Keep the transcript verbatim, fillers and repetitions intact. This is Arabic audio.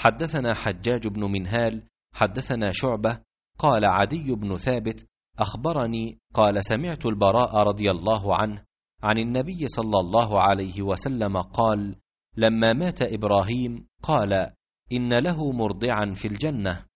حدثنا حجاج بن منهال حدثنا شعبة قال عدي بن ثابت أخبرني قال سمعت البراء رضي الله عنه عن النبي صلى الله عليه وسلم قال: لما مات إبراهيم قال: إن له مرضعا في الجنة